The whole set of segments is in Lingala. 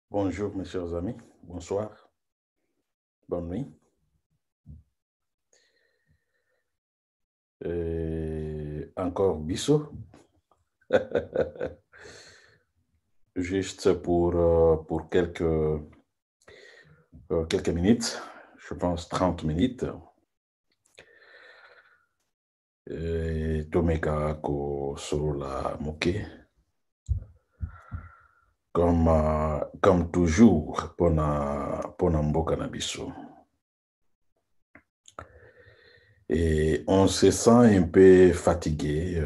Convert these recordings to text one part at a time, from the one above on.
Bonjour mes chers amis, bonsoir, bonne nuit. Encore Bissot. Juste pour quelques minutes, je pense 30 minutes. Tomeka ko sorola moke. Comme toujours, pona mboka na biso. Et on se sent un peu fatigué.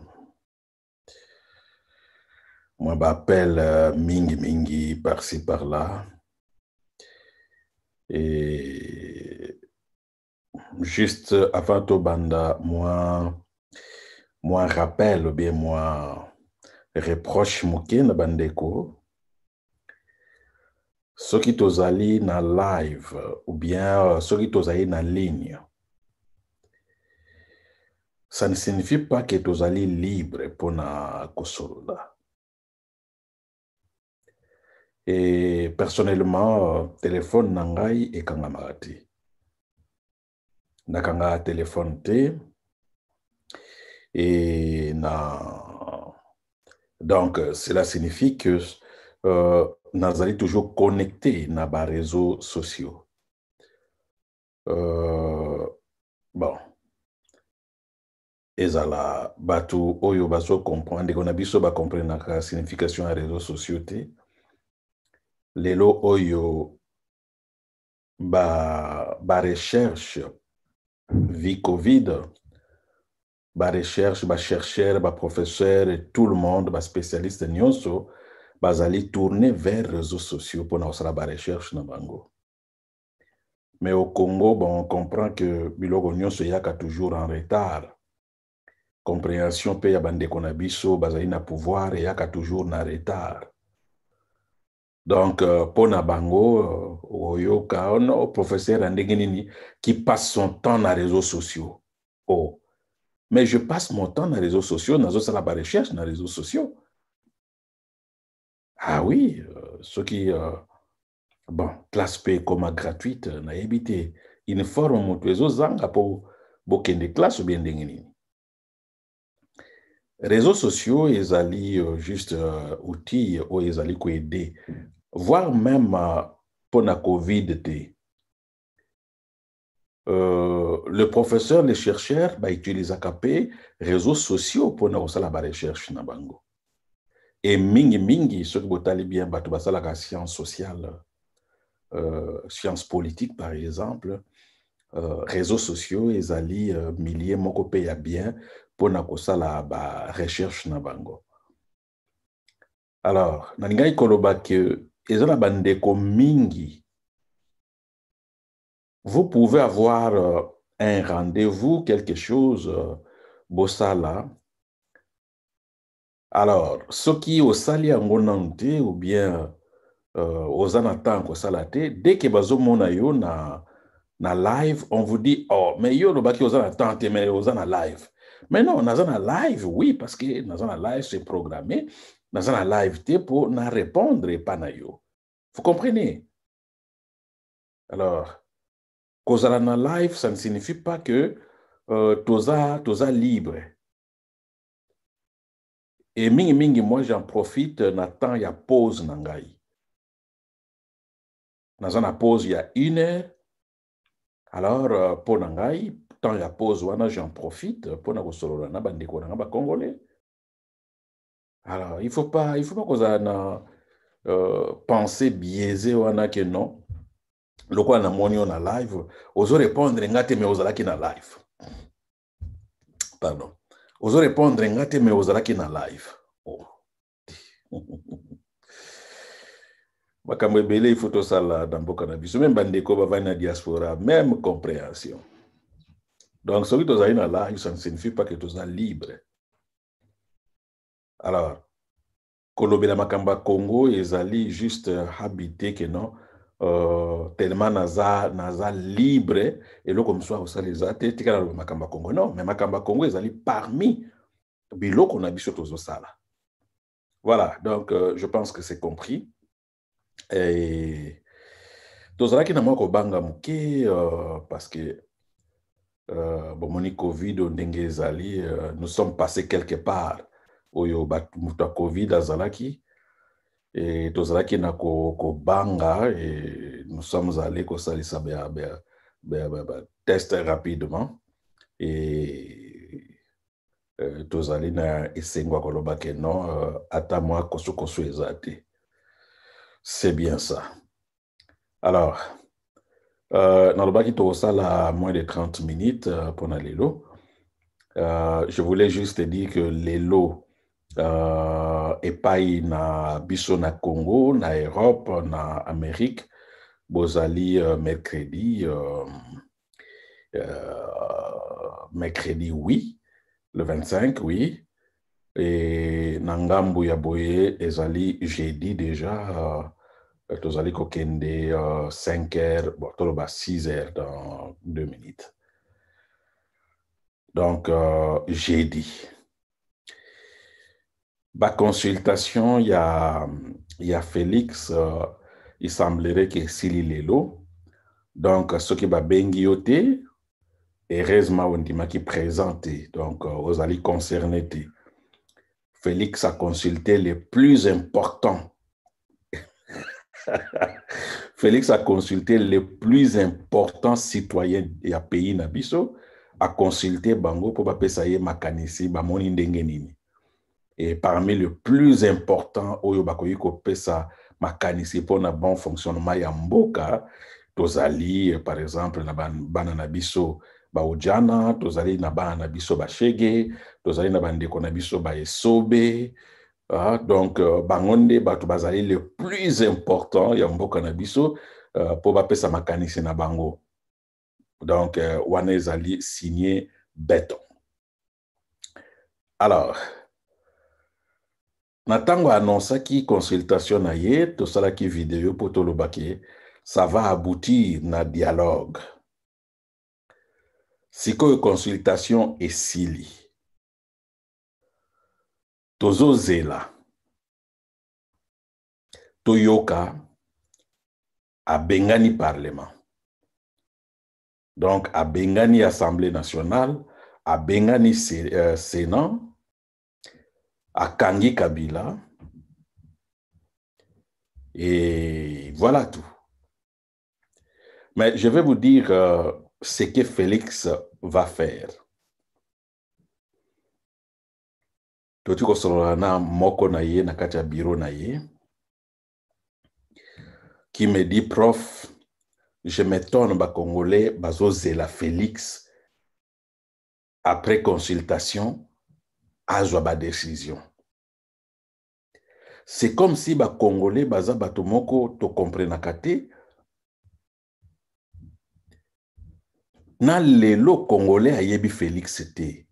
Moi, m'appelle mingi mingi par-ci par-là. Et juste avant tout banda, moi rappel ou bien moi reproche moke na bandeko. Soki tozali na live ou bien soki tozali na ligne. Ça ne signifie pas que tozali libre pour na kosolola. Et personnellement, téléphone nangai et kangamati. Nakanga téléphone te et donc cela signifie que nazali toujours connecté na ba réseaux sociaux. Bon. Ezala batu oyo baso comprendre qu'on a biso ba comprendre la signification à réseaux sociaux te. Lelo oyo ba recherche vie Covid, ba recherche, ba chercheur, ba professeur et tout le monde, ba spécialiste nyonso bazali tourner vers réseaux sociaux pour na osala ba recherche na bango. Mais au Congo, bon, on comprend que biloko nyonso yaka toujours en retard. Compréhension pe ya bandeko na biso bazali na pouvoir et yaka toujours na retard. Donc, pona bango, oyoka, on professeur Andegenini qui passe son temps dans les réseaux sociaux. Oh, mais je passe mon temps dans les réseaux sociaux, dans la recherche dans les réseaux sociaux. Ah oui, ceux qui, bon, classe P comme gratuite, n'a évité. Une forme mon réseau zanga pour bokende classe ou bien dengenini. Réseaux sociaux, ils allaient juste outils où ils allaient aider, voire même pour la COVID. Le professeur, les chercheurs, utilisent les réseaux sociaux pour nous faire la recherche na bango. Et mingi, ceux qui botali bien, la science sociale, science politique par exemple, réseaux sociaux, ils allaient milliers moko paye bien pour nous faire la recherche na bango. Alors, nangai koloba que ezana bandeko mingi. Vous pouvez avoir un rendez-vous, quelque chose, bossala. Alors, ce qui au sali angonante ou bien aux anatans ko salate, dès que bazo mona yo na live, on vous dit oh mais yo le baki aux anatans mais aux ana live. Mais non, na live, oui, parce que na live c'est programmé, na live te pour na répondre et pas na yo. Vous comprenez? Alors, kozala na live, ça ne signifie pas que toza libre. Et mingi, moi j'en profite, n'attends, il y a pause nangai. Dans une pause, il y a 1 heure. Alors, pour nangai, tant il y a pause, j'en profite pour na kosolola na bandeko na ba congolais. Alors, il faut pas qu'on na pensée biaisée wana que non. Le quoi na moni on a live, ozo répondre ngate mais ozalaki na live. Pardon. Ozo répondre ngate mais ozalaki na live. Oh. Makambo ebele il faut tout ça là dans mboka na biso même bandeko bavani na diaspora même compréhension. Donc soki tozali na live ça ne signifie pas que toza libre. Alors kolobela makambo Congo ezali juste habité que non tellement naza libre et là comme ça osali ezate tikala makambo Congo non mais makambo Congo ezali parmi biloko na biso tozo sala. Voilà, donc je pense que c'est compris. Et tozalaki na mwa kobanga moke parce que bomoni Covid ndenge ezali, nous sommes passés quelque part oyo moto ya Covid azalaki et tozalaki na kobanga et nous sommes allés kosalisa test rapidement et tozali na esengo koloba ke non ata mwa koso eza te. C'est bien ça. Alors, nalobaki tokosala moins de 30 minutes pour na lelo. Je voulais juste dire que lelo epai na biso na Congo, na Europe, na Amérique, bozali mercredi, oui, le 25, oui. Et na ngambu ya boye ezali jeudi déjà, tozali kokende 5 heures, bon, toloba 6 heures dans 2 minutes. Donc, jeudi. Ba consultation, il y a Félix, il semblerait que Sili Lelo. Donc, ce qui va bengi yote, heureusement, on dit qui présenté. Donc, vous allez concerner. Félix a consulté les plus importants. Félix a consulté les plus importants citoyens du pays Nabiso, a consulté Bango pour payer makanisi, bamoni ndengenini. Et parmi les plus importants, oyo bakoyi ko pesa makanisi pour na bon fonctionnement ya mboka, tozali par exemple na bana na biso ba ojana, tozali na bana na biso ba shege, tozali na bandeko na biso ba esobe. Donc bangonde batu bazali le plus important ya mboka na biso pour ba pesa makanisi na bango. Donc wana ezali signé béton. Alors Natango annonça qui consultation na ye, to sala ki vidéo pour to lobaki, ça va aboutir na dialogue. Siko consultation esili. Tozo zela. Toyoka a bengani parlement. Donc a bengani Assemblée nationale, a bengani Sénat, à Kangi Kabila, et voilà tout. Mais je vais vous dire ce que Félix va faire. Toti ko solana moko na ye na kati ya bureau na ye, qui me dit, prof, je m'étonne ba Congolais bazo zela Félix après consultation azwa ba décision. C'est comme si ba Congolais baza bato moko to comprenaka te. Na lelo Congolais ayebi Félix te.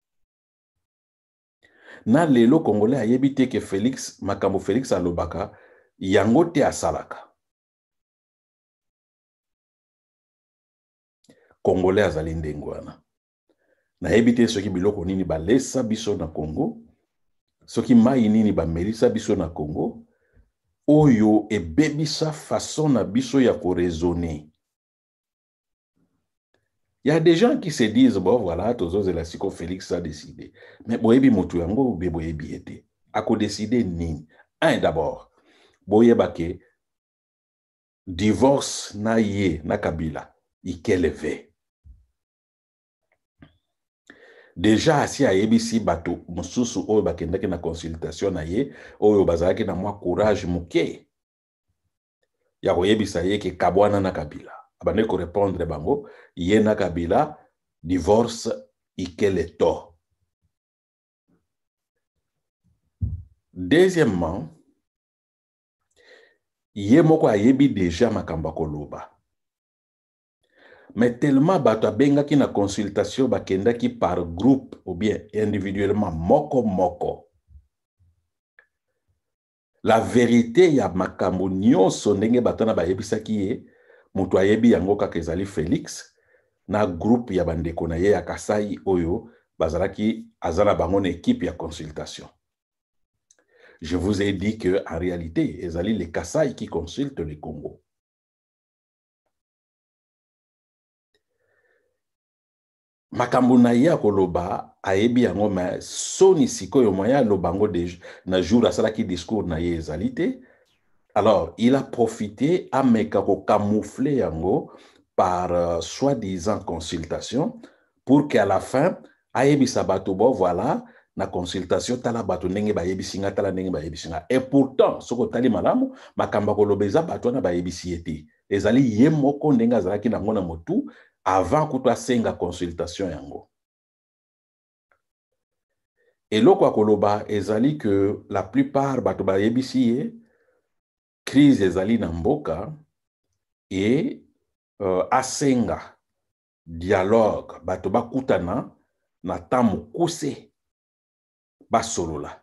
Na lelo Congolais ayebi te que Félix, makambo Félix alobaka, yango te asalaka. Congolais azali ndenge wana. Nayebi te soki biloko nini balesa biso na Congo, soki mai nini bamelisa biso na Congo, oyo ebebisa façon na biso ya koraisonner. Il y a des gens qui se disent, bon voilà, tozo zelasiko Félix a décidé. Mais boyebi motu yango be boyebi ete. Ako décider nini? Un d'abord, boyebake divorce na ye na Kabila, ikeleve. Déjà si ayebisi bato mususu oyo bakendaki na consultation na ye, oyo bazalaki na mwa courage muke ya koyebisa ye ke kabwana na Kabila. Abane ko répondre bango, ye na Kabila, divorce ikeleto. Deuxièmement, ye moko ayebi déjà makamba koloba. Mais tellement bato abengaki na consultation bakendaki par groupe ou bien individuellement moko. La vérité ya makambo nyonso ndenge batana bayebisaki ye, mutu ayebi yango kaka ezali Félix na groupe ya bandeko na ye ya Kasai oyo bazalaki azana bango na équipe ya consultation. Je vous ai dit qu'en réalité, ezali les Kasaï qui consultent le Congo. Makambo na ye koloba ayebi yango ma soni sikoyo moya lobango na jour asalaki discours na ye ezali te. Alors, il a profité à meka ko camoufler yango par soi-disant consultation pour qu'à la fin ayebisa bato bo voilà na consultation tala bato ndenge bayebisi nga tala ndenge bayebisi nga. Et pourtant soko tali malamu makamba kolobeza bato na bayebisi ete ezali ye moko ndenge azalaki nango na motu avant kutu asenga consultation yango. Eloko akoloba ezali que la plupart bato bayebisi ye crise ezali na mboka et asenga dialogue bato bakutana na temps mokuse basolola.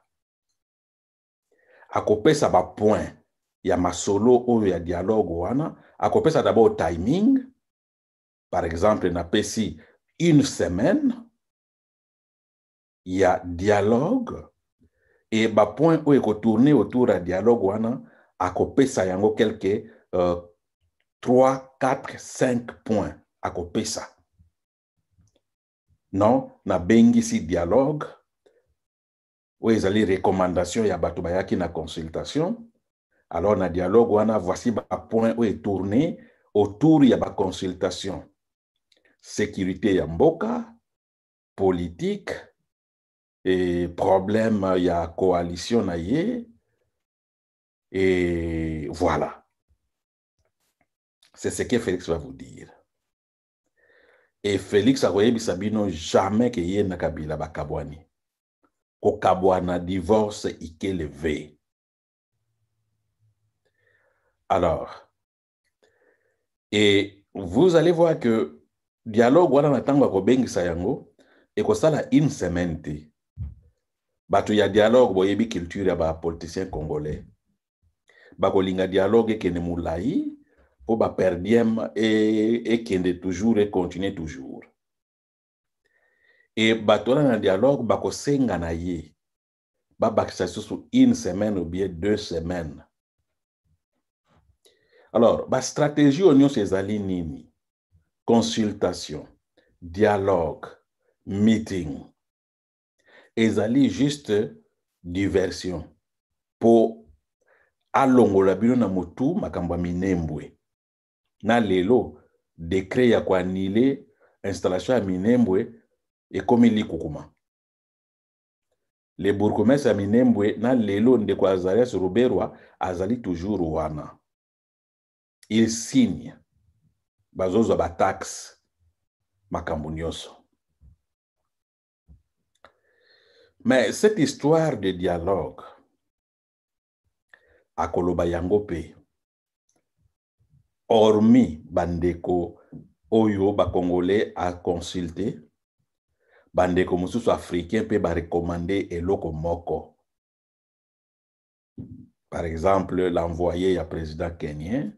Akopesa ba point ya masolo oyo ya dialogue wana, akopesa d'abord timing. Par exemple, na pesi une semaine ya dialogue et ba point oyo ekotourner autour ya dialogue wana akopesa yango quelque 3, 4, 5 points akopesa. Non, na bengisi dialogue ou ezali recommandation ya bato bayaki na consultation. Alors na dialogue wana voici ba point ou est tourné autour ya ba consultation. Sécurité ya mboka, politique et problème ya coalition na ye et voilà. C'est ce que Félix va vous dire. Et Félix a voyé Bisabino jamais que yé na Kabila bakabwani. Ko kabwana divorce ike levé. Alors, et vous allez voir que dialogue wana na tango ko bengisa yango et ko sala une semaine te. Bato ya dialogue boyebi culture ya ba politicien congolais. Bako linga dialogue kene mulai po ba perdiem et kende toujours et continuer toujours. Et bato na dialogue bako senga na ye. Ba bakisa sur une semaine ou bien 2 semaines. Alors, ba stratégie oignon ezali nini? Consultation, dialogue, meeting. Ezali juste diversion. Po alongola bino na motu makamba minembwe. Na lelo, décret ya kwa annuler installation ya minembwe ekomi likukuma. Le bourgmestre ya minembwe na lelo ndeko Azarias Ruberwa azali toujours wana. Il signe bazozo ba taxe makambo nyonso. Mais cette histoire de dialogue akoloba yango pe hormis bandeko oyo ba congolais a consulté bandeko mususu africain pe ba recommander eloko moko. Par exemple, l'envoyé ya président kenyan,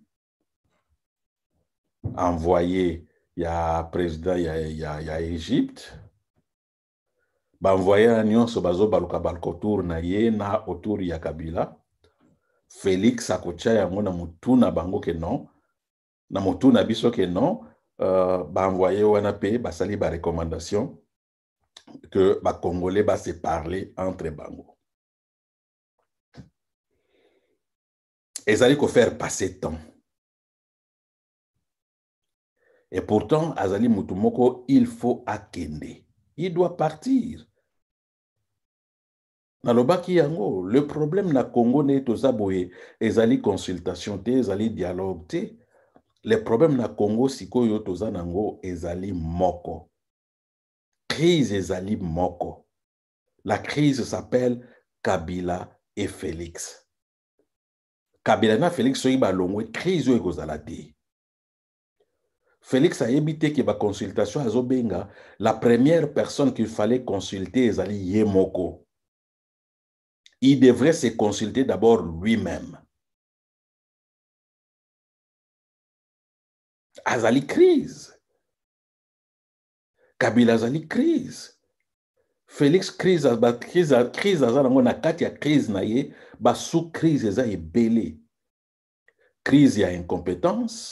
envoyé ya président ya Égypte, ba envoyé nyonso bazo baluka balkotour na ye na autour ya Kabila. Félix akocha yango na mutuna bango ke non, na mutuna biso ke non, ba envoyé wana pe basali ba recommandation que ba Congolais ba se parler entre bango. Ezali ko faire passer temps. Et pourtant, Azali Mutumoko, il faut akende. Il doit partir. Nalobaki yango, le problème na Congo ne toza boye, ezali consultation te, ezali dialogue te. Le problème na Congo sikoyo toza nango ezali moko. Crise ezali moko. La crise s'appelle Kabila et Félix. Kabila na Félix soyi balongwe, crise oyo ekozala te. Félix a évité que la consultation à Zobenga, la première personne qu'il fallait consulter est Ali Yemoko. Il devrait se consulter d'abord lui-même. Azali crise. Kabila Azali crise. Félix crise aza nango na kati ya crise na ye sous crise eza ebele. Crise ya incompétence,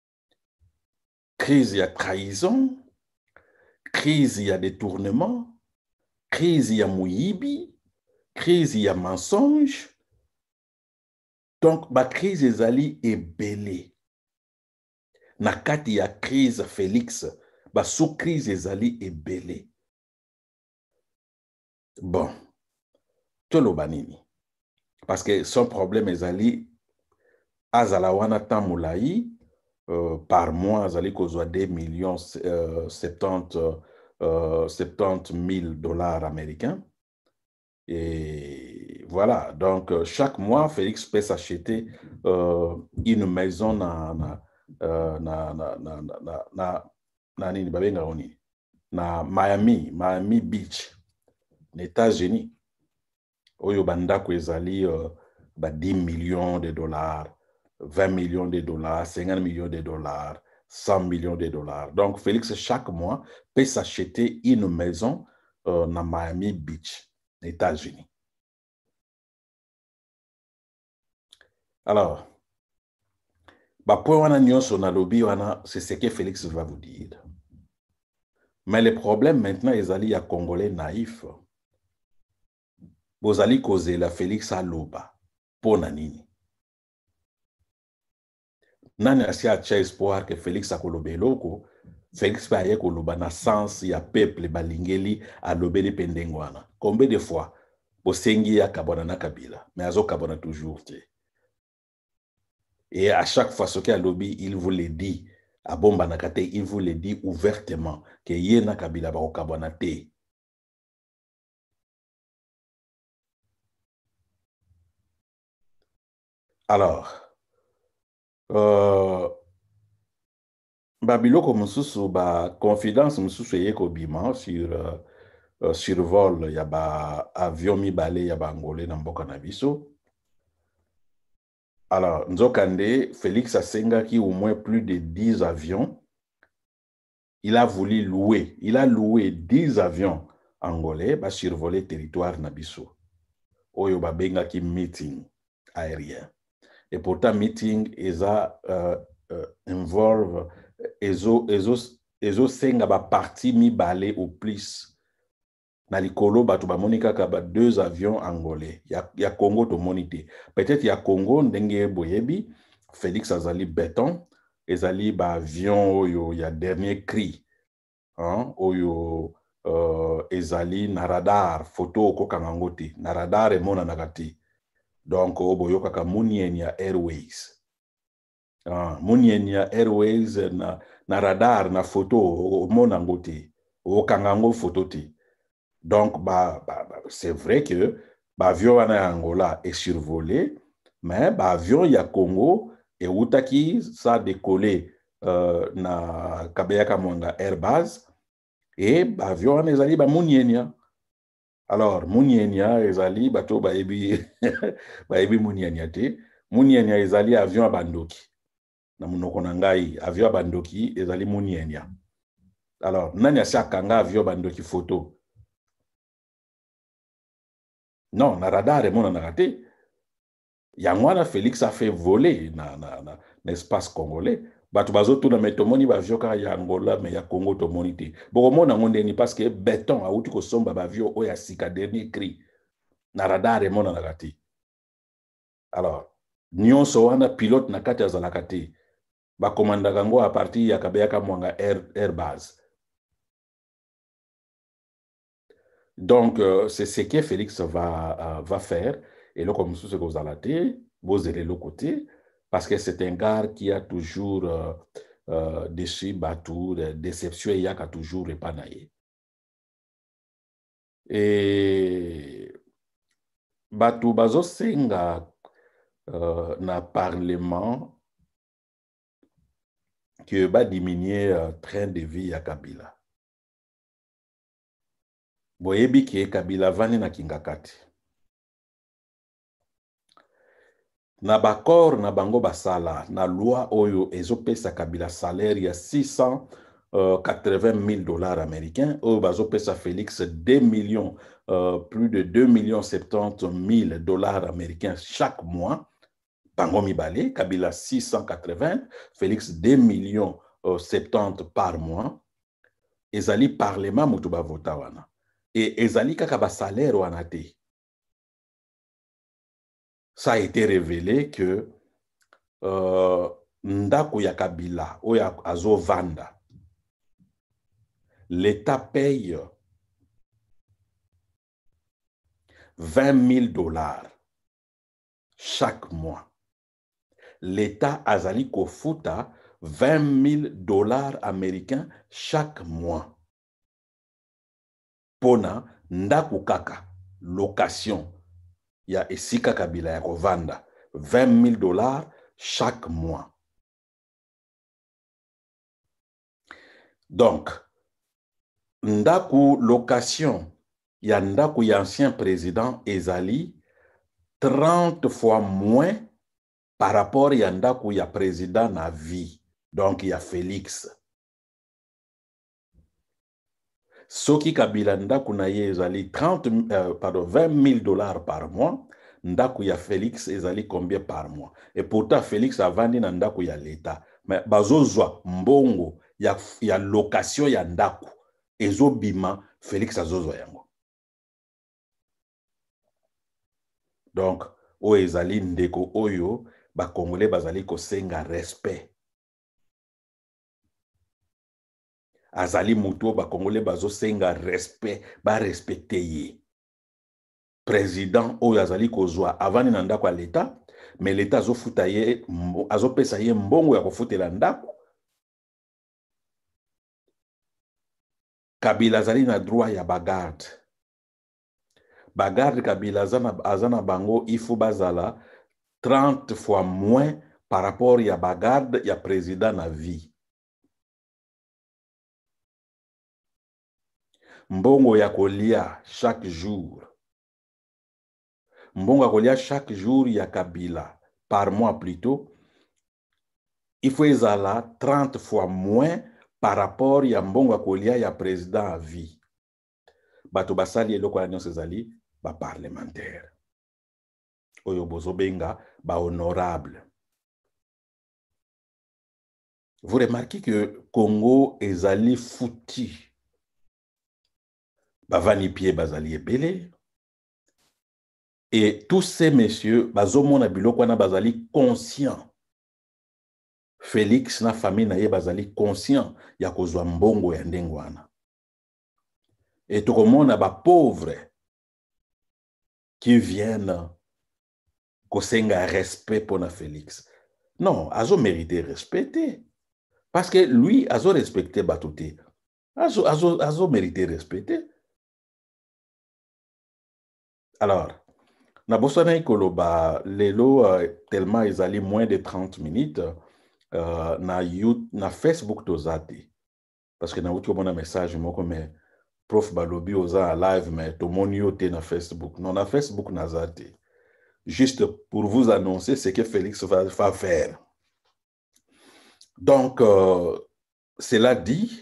crise ya trahison, crise ya détournement, crise ya muyibi, crise ya mensonge. Donc crise ezali ebele. Na kati ya crise Félix sous crise ezali ebele. Bon, toloba nini? Parce que son problème ezali azala wana tan mulai par mois azali kozwa 2 millions 70 000 dollars américains. Et voilà, donc chaque mois Félix peut s'acheter une maison na Miami Beach, aux États-Unis. Oyo bandako ezali 10 millions de dollars, 20 millions de dollars, 50 millions de dollars, 100 millions de dollars. Donc Félix chaque mois peut s'acheter une maison na Miami Beach, aux États-Unis. Alors, c'est ce que Félix va vous dire. Mais le problème maintenant, ezali ya Congolais naïf. Bozali kozela Félix aloba. Pona nini? Nani asi acha espoir que Félix akoloba eloko, Félix pa ye koloba na sens ya peuple balingeli alobeli pendengwana. Combien de fois bosengi ya kabona na Kabila, mais azo kabona toujours te. Et à chaque fois ce qu'il lobby, il vous le dit. À Bomba Nakate, il vous le dit ouvertement que Yena Kabila ba okabonate. Alors, Babiloko mususu ba confidence mususu yeko bima sur survol ya ba avion mibale ya ba angolais na mboka na biso. Alors, Nzokande, Félix asengaki au moins plus de 10 avions. Il a voulu louer. Il a loué 10 avions angolais pour survoler le territoire Nabiso. Oyo babengaki meeting aérien. Et pourtant, meeting involve ezo senga ba parti mibale au plus. Na likolo batu ba monika ka ba 2 avions angolais. Ya Congo to monité. Peut-être ya Congo ndenge boyebi Félix azali béton, ezali ba avion oyo ya dernier cri. Hein, oyo ezali na radar photo okokanga ngo te. Na radar emonanaka te. Donc oboyokaka Munienia Airways. Munienia Airways na radar na photo omona ngo te. Okanga ngo photo te. Donc, c'est vrai que l'avion en Angola est survolé, mais l'avion ya Congo et Outaki, ça a décollé na Kabeyaka Mwanga Airbase et l'avion en ezali ba Munienia. Alors, Munienia ezali bato baebi baebi Munienia te. Munienia ezali avion a bandoki. Na munoko na ngai avion a bandoki ezali Munienia. Alors, nani asakanga avion bandoki photo? Non, na radar mon na raté. Yangwana Félix a fait voler na l'espace congolais. Batu bazoto na metomoni ba vioka ya Angola mais ya Congo to monité. Bokomona ngondeni parce que béton a outi ko somba ba vio o ya sika dernier cri. Na radar mon na raté. Alors, nyonso wana pilote na kati azalaka te. Ba komandaka ngo a partir ya Kabeyaka Mwanga Airbase. Donc, c'est ce que Félix va faire. Et là, comme ce que vous allez vous allez le côté, parce que c'est un gars qui a toujours déçu, battu, déception, il y a toujours épanaillé. Et Batu Bazo Senga na parlement qui va diminuer train de vie à Kabila. Boyebi ki Kabila vani na kingakati. Na bakor na bango basala na loi oyo ezopesa Kabila salaire ya 600 80 000 dollars américains. Au bazo pesa Félix 2 millions, plus de 2 millions 70 000 dollars américains chaque mois. Bango Mibale, Kabila 680, Félix 2 millions 70 par mois. Ezali parlement mutuba vota wana. Et ezali kaka ba salaire wana te. Ça a été révélé que ndako ya Kabila oya azo vanda, l'État paye 20 000 dollars chaque mois. L'État azali kofuta 20 000 dollars américains chaque mois. Pona ndako kaka, location, ya esika Kabila ya kovanda, 20 000 dollars chaque mois. Donc, ndaku location, ya ndaku ya ancien président ezali 30 fois moins par rapport ya ndaku ya président na vie. Donc, ya Félix. Soki Kabila ndaku na ye ezali 20 000 dollars par mois, ndaku ya Félix ezali combien par mois? Et pourtant, Félix avandi na ndaku ya l'État. Mais bazozwa mbongo ya location ya ndaku. Ezo bima, Félix azozwa yango. Donc, o ezali ndeko oyo, ba Congolais bazali kosenga respect. Azali muto ba Congolais bazo senga respect, ba respecte ye. Président oyo azali kozwa avani na ndako ya l'État, mais l'État azo futa ye, azo pesa ye mbongo ya kofutela ndako. Kabila azali na droit ya bagarde. Bagarde Kabila azana bango ifu bazala 30 fois moins par rapport ya bagarde ya président na vie. Mbongo ya kolia chaque jour. Mbongo ya kolia chaque jour ya Kabila, par mois plutôt, il faut ezala 30 fois moins par rapport ya mbongo ya kolia ya président à vie. Bato basali eloko ya nyonso ezali ba parlementaire. Oyo bozo benga ba honorable. Vous remarquez que Congo ezali fouti. Bavani pied bazali ebele. Et tous ces messieurs, bazomona biloko wana bazali conscient. Félix na famille na ye bazali conscient ya kozwa mbongo ya ndenge wana. Et tokomona ba pauvres qui viennent kosenga respect pour na Félix. Non, azo mérité respecter. Parce que lui, azo respecté batoté. Azo mérité respecter. Alors, na bosana ikoloba lelo tellement ezali moins de 30 minutes na Facebook tozate. Parce que na uti komona message moko mais prof balobi oza live mais to moni yo te na Facebook. Non, na Facebook nazate. Juste pour vous annoncer ce que Félix va faire. Donc, cela dit,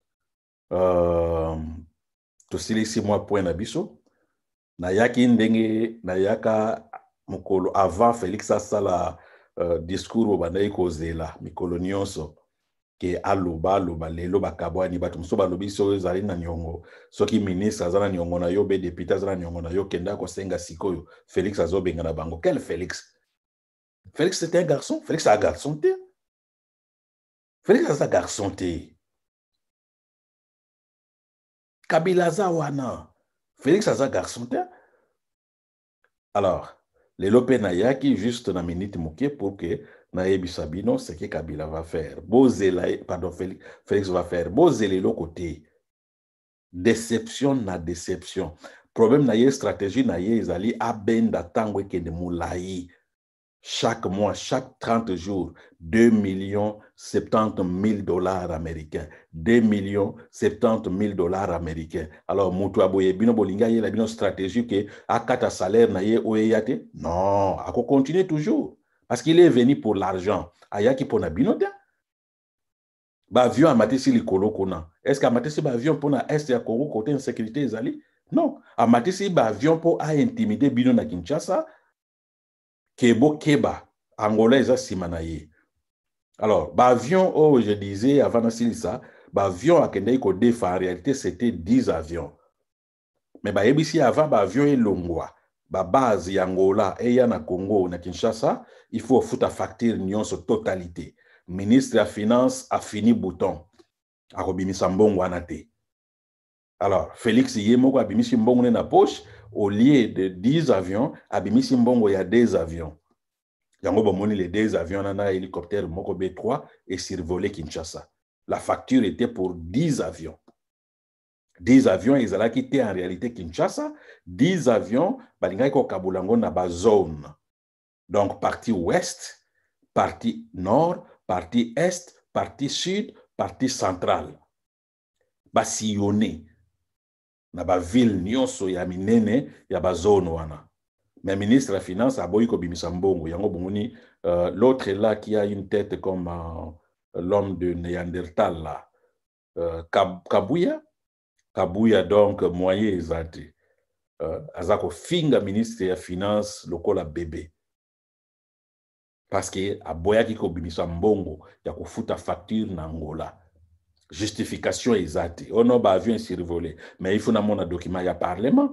tosilisi moi point na biso. Na yaki ndenge, na yaka mukolo avant Félix asala discours obandai kozela mikolo nyonso ke aloba lelo bakabwani bato muso balobi so ezali na nyongo soki ministre azana nyongo na yo be député azana nyongo na yo kenda ko senga sikoyo Félix azobenga na bango. Quel Félix? Félix c'était un garçon. Félix a un garçon te. Félix a un garçon te. Kabila za wana. Félix a un garçon te. Alors, les lopé na yaki juste na minute moké pour que na yebi sabino ce que Kabila va faire. Pardon, Félix va faire. Bozele lo côté. Déception na déception. Problème na ye stratégie na ye ezali abenda tango ke de moulayi. Chaque mois, chaque 30 jours, 2 70 000 dollars américains. 2 70 000 dollars américains. Alors, Moutou Aboye, bino bolinga ye la bino stratégie que akata salaire na ye oye yate? Non, ako continue toujours. Parce qu'il est venu pour l'argent. Ayaki pona bino de. Ba avion amatisi likolo kuna. Est-ce que amatisi ba avion pour na est ya Congo côté insécurité ezali? Non. Amatisi ba avion pour a intimider bino na Kinshasa. Kebo keba Angola eza sima na ye. Alors, ba avion oh je disais avant na silisa, ba avion akendei ko defa en réalité c'était 10 avions. Mais ba yebisi avant ba avion elongwa, ba base ya Angola et ya na Congo na Kinshasa, il faut foutre facture nyonso totalité. Ministre ya finance a fini bouton. Akobimisa mbongo wana te. Alors, Félix Yemoko abimisi mbongo na poche, au lieu de 10 avions, abimisi mbongo ya 2 avions. Yango bomoni les 2 avions nana hélicoptère moko B3 et survolé Kinshasa. La facture était pour 10 avions. 10 avions, ils allaient quitter en réalité Kinshasa. 10 avions, balingaki ko kabulango na ba zone. Donc, partie ouest, partie nord, partie est, partie sud, partie centrale. Basillonné. Na ba ville nyonso ya minene ya ba zone wana. Mais ministre de la Finance a boyi ko bimisa mbongo. Yango bongoni, l'autre là qui a une tête comme l'homme de Néandertal là. Kabuya. Kabuya donc moyen ezati. Azako finga ministre de la Finance lokola bébé. Parce que aboya ki ko bimisa mbongo ya ko futa facture na Angola. Justification exacte. On a ba avion survolé. Mais il faut na mon document ya parlement.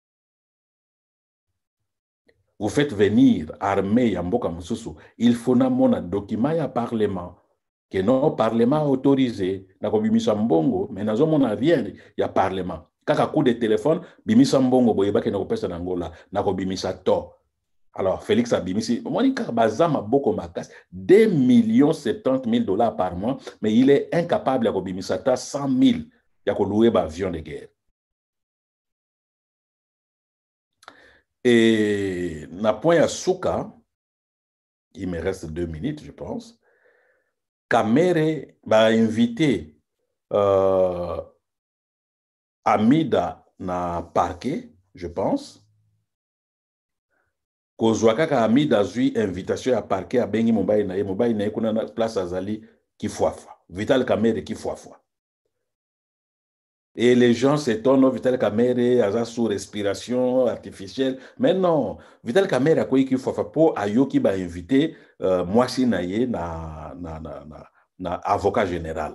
Vous faites venir armée ya mboka mususu. Il faut na mon document ya parlement. Que non parlement autorisé. Na ko bimisa mbongo. Mais nazo mona rien ya parlement. Kaka coup de téléphone. Bimisa mbongo boyeba ke na ko pesa na Angola. Na ko bimisa to. Alors, Félix Abimisi, Monica Bazama beaucoup makas, 2,70 $, par mois, mais il est incapable de bimisata 100 000 ya ko louer ba avion de guerre. Et na point ya Souka, il me reste 2 minutes, je pense. Kamere m'a invité Amida na parquet, je pense. Kozwaka Amida zui invitation à parquet à bengi mobile na kuna na place azali kifuafa. Vital Kamere kifuafa. Et les gens s'étonnent, Vital Kamere a sous respiration artificielle. Mais non, Vital Kamere a quoi kifuafa pour ayoki ba invité mwasi na ye na avocat général.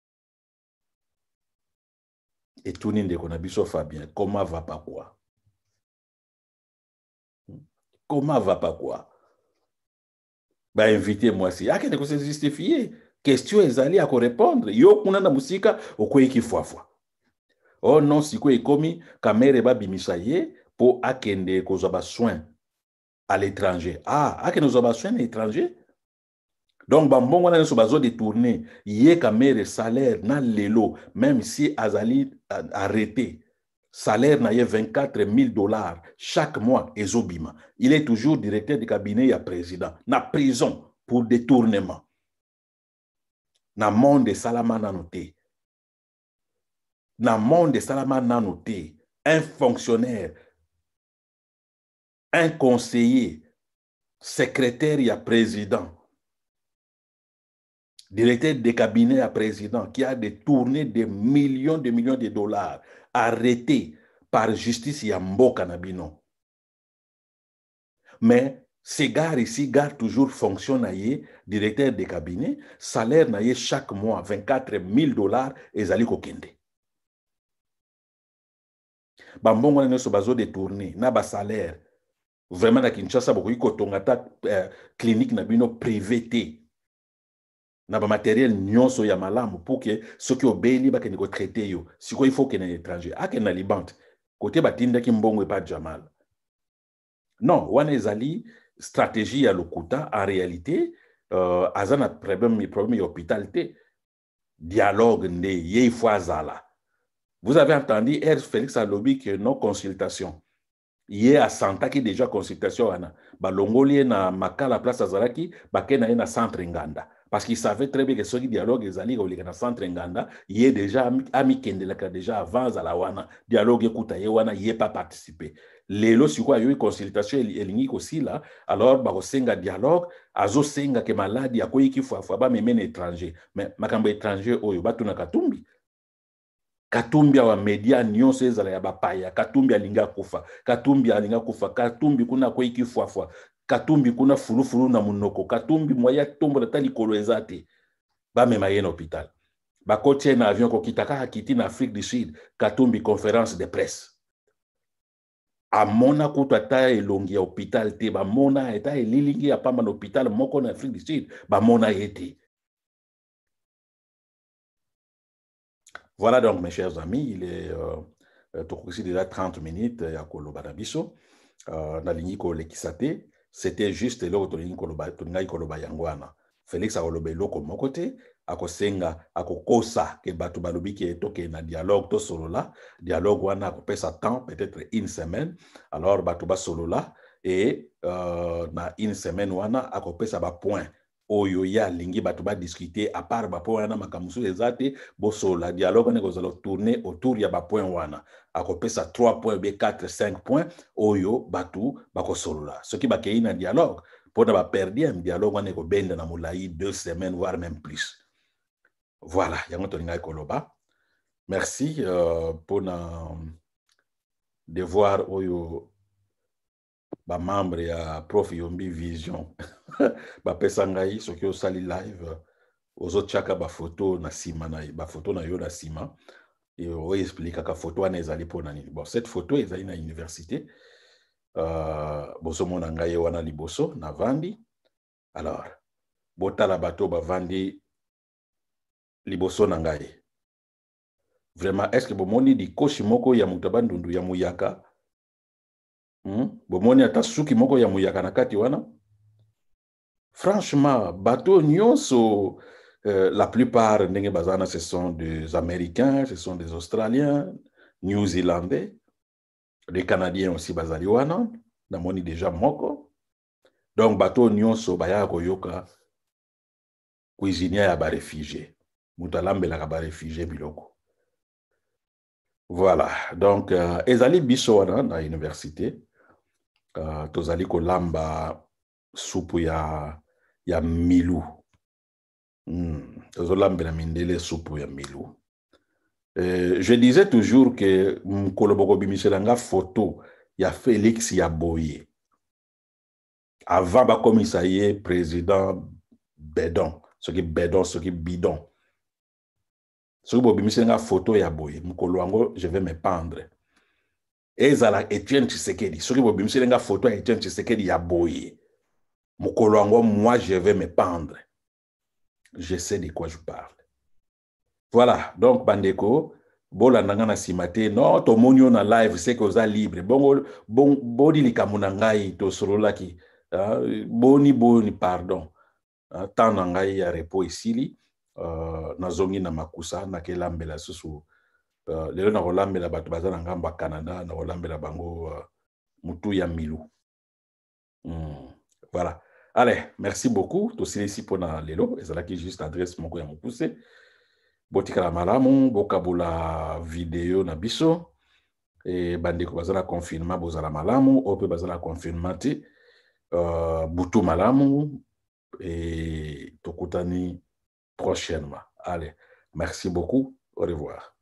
Et tout ninde konabiso Fabien, comment va pas quoi? Comment va pas quoi? Bah invitez-moi si. Ah, qu'est-ce que c'est justifié? Question ezali à répondre. Yo kuna na musika okoye kifuafua. Oh non, si quoi ekomi kamere ba bimisa ye pour akende kozaba soin à l'étranger. Ah, akende kozaba soin à l'étranger. Donc bambongo na so bazo détourner ye kamere salaire na lelo même si azali arrêté. Salaire na ye 24 000 $ chaque mois ezobima. Il est toujours directeur du cabinet et président. Na prison pour détournement. Na monde salama nanoté. Na monde salama nanoté. Un fonctionnaire, un conseiller, secrétaire et président, directeur de cabinet et président qui a détourné des millions de $, arrêté par justice Yambo Kanabino. Mais ces gars ici, toujours fonctionnent, directeur de cabinet, salaire naye chaque mois 24 000 $ et zali kokende. Bambongo na so bazo détourné na ba salaire. Vraiment na Kinshasa boko iko tongata clinique na bino privé. Na ba matériel nyonso ya malamu pour que ceux qui obéni ba keniko traiter yo. Siko il faut que na étranger. Ake na libante. Côté batinda ki mbongo e pas jamal. Non, wana ezali stratégie ya lokuta en réalité azana problème ya hôpital te. Dialogue nde ye faut azala. Vous avez entendu Félix Alobi que non consultation. Yé a santa qui déjà consultation wana balongoli na makala place azalaki bakena na centre nganda parce qu'il savait très bien que ce dialogue ezali koleka na centre nganda yé déjà amikendelaka déjà avant la wana dialogue ekuta ye wana yé pas participer lelo siko ayo consultation elingi kosila alors bakosenga dialogue azosenga ke maladi akoyi kifuafu bameme na étranger mais makambo étranger oyo batuna Katumbi Katumbi wa media nyonso ezala ya bapaya Katumbi alinga kufa Katumbi kuna ko ikifuafua Katumbi kuna fulufulu na munoko Katumbi moya tombo ta likolo ezate ba mema ye na hôpital bakotie na avion ko kitaka hakiti na Afrique du Sud Katumbi conférence de presse amona kuta ta elongi ya hôpital te ba mona eta elilingi ya pamba na hôpital moko na Afrique du Sud ba mona yete. Voilà donc, mes chers amis, il est déjà 30 minutes à Koloba Nabiso. C'était juste là où Koloba Yangwana. Félix a Koloba Loko Mokote, Akosenga, Akokosa, que Batu Balubi qui est toqué na dialogue to solo là. Dialogue wana a sa temps, peut-être une semaine. Alors, Batuba solo là. Et na une semaine wana, a sa ba point. Oyo ya lingi batu ba discuter à part ba point wana makamusu ezate boso la dialogue ne kozalo tourner autour ya ba point wana akopesa 3 points b 4 5 points oyo batu bakosolola ce qui ba kei na dialogue pona ba perdi un dialogue wana ko benda na mulai 2 semaines voire même plus. Voilà yango tolinga koloba. Merci pour de voir oyo ba membre ya Prof Yombi Vision ba pesa ngai soki osali live ozotiaka ba photo na sima na ba photo na yo na sima et o explique ka photo wana ezali pona nini. Bon, cette photo ezali na université boso mona ngai wana liboso na vandi. Alors botala bato ba vandi liboso na ngai. Vraiment est-ce que bomoni di koshi moko ya mutabandundu ya muyaka bomoni ata suki moko ya muyaka na kati wana? Franchement, bateau nyonso, la plupart ndenge bazana ce sont des Américains, ce sont des Australiens, New-Zélandais, les Canadiens aussi bazali wana, namoni déjà moko. Donc bateau nyonso baya koyoka cuisinier ya ba réfugié. Mutalambela ka ba réfugié biloko. Voilà. Donc ezali biso wana na université. Tozali kolamba soupe ya milu. Tozolambela mindele soupe ya milu. Je disais toujours que Koloboko bimiselanga photo ya Félix Yaboye. Avant ba commissaire président Bedon, ce qui Bedon, ce qui bidon. Ce qui bimiselanga photo ya Boye, Mkolwango, je vais me pendre. Ezala Etienne Tshisekedi, ce qui bimiselanga photo ya Etienne Tshisekedi ya Boye. Mkolwango, moi je vais me pendre. Je sais de quoi je parle. Voilà, donc bandeko, bola nanga simate, non, to monio na live, c'est que vous êtes libre. Bon, boni li kamunangai, to sololaki. Boni, pardon. Tant nangai ya repo isili, nazongi na makusa, na kelambela susu. Lelo na rolambela batu bazana ngamba Canada, na rolambela bango mutu ya milu. Voilà. Allez, merci beaucoup. Tout ici pour lelo. Et c'est là qui juste adresse mon coup à mon poussé. Botika la malamu, bokabula vidéo na biso. Et bandeko bazala confinement, bozala malamu. Ope bazala confinement te. Butu malamu. Et tokutani prochainement. Allez, merci beaucoup. Au revoir.